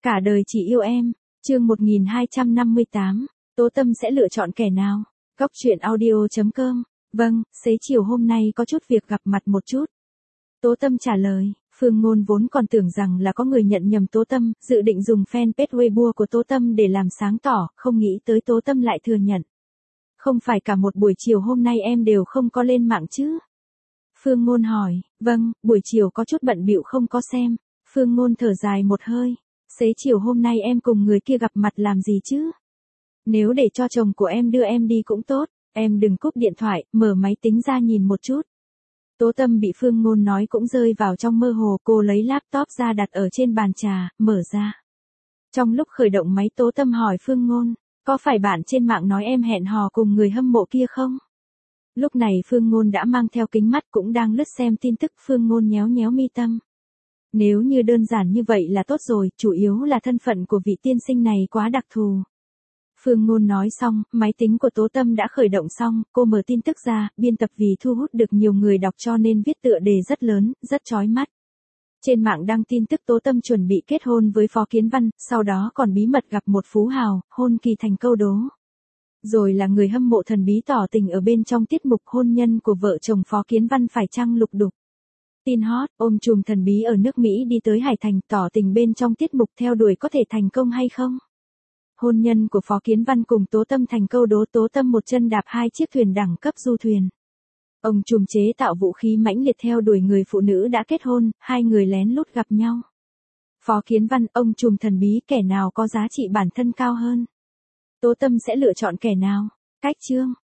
Cả đời chỉ yêu em. Chương 1258. Tố Tâm sẽ lựa chọn kẻ nào? Góc truyện audio.com. Vâng, xế chiều hôm nay có chút việc gặp mặt một chút. Tố Tâm trả lời. Phương Ngôn vốn còn tưởng rằng là có người nhận nhầm Tố Tâm, dự định dùng fanpage Weibo của Tố Tâm để làm sáng tỏ, không nghĩ tới Tố Tâm lại thừa nhận. Không phải cả một buổi chiều hôm nay em đều không có lên mạng chứ? Phương Ngôn hỏi. Vâng, buổi chiều có chút bận bịu không có xem. Phương Ngôn thở dài một hơi. Xế chiều hôm nay em cùng người kia gặp mặt làm gì chứ? Nếu để cho chồng của em đưa em đi cũng tốt, em đừng cúp điện thoại, mở máy tính ra nhìn một chút. Tố Tâm bị Phương Ngôn nói cũng rơi vào trong mơ hồ, cô lấy laptop ra đặt ở trên bàn trà, mở ra. Trong lúc khởi động máy Tố Tâm hỏi Phương Ngôn, có phải bạn trên mạng nói em hẹn hò cùng người hâm mộ kia không? Lúc này Phương Ngôn đã mang theo kính mắt cũng đang lướt xem tin tức. Phương Ngôn nhéo nhéo mi tâm. Nếu như đơn giản như vậy là tốt rồi, chủ yếu là thân phận của vị tiên sinh này quá đặc thù. Phương Ngôn nói xong, máy tính của Tố Tâm đã khởi động xong, cô mở tin tức ra, biên tập vì thu hút được nhiều người đọc cho nên viết tựa đề rất lớn, rất chói mắt. Trên mạng đăng tin tức Tố Tâm chuẩn bị kết hôn với Phó Kiến Văn, sau đó còn bí mật gặp một phú hào, hôn kỳ thành câu đố. Rồi là người hâm mộ thần bí tỏ tình ở bên trong tiết mục hôn nhân của vợ chồng Phó Kiến Văn phải chăng lục đục. Tin hot, ôm chùm thần bí ở nước Mỹ đi tới Hải Thành tỏ tình bên trong tiết mục theo đuổi có thể thành công hay không? Hôn nhân của Phó Kiến Văn cùng Tố Tâm thành câu đố. Tố Tâm một chân đạp hai chiếc thuyền đẳng cấp du thuyền. Ông trùm chế tạo vũ khí mãnh liệt theo đuổi người phụ nữ đã kết hôn, hai người lén lút gặp nhau. Phó Kiến Văn, ông trùm thần bí, kẻ nào có giá trị bản thân cao hơn? Tố Tâm sẽ lựa chọn kẻ nào? Cách chương.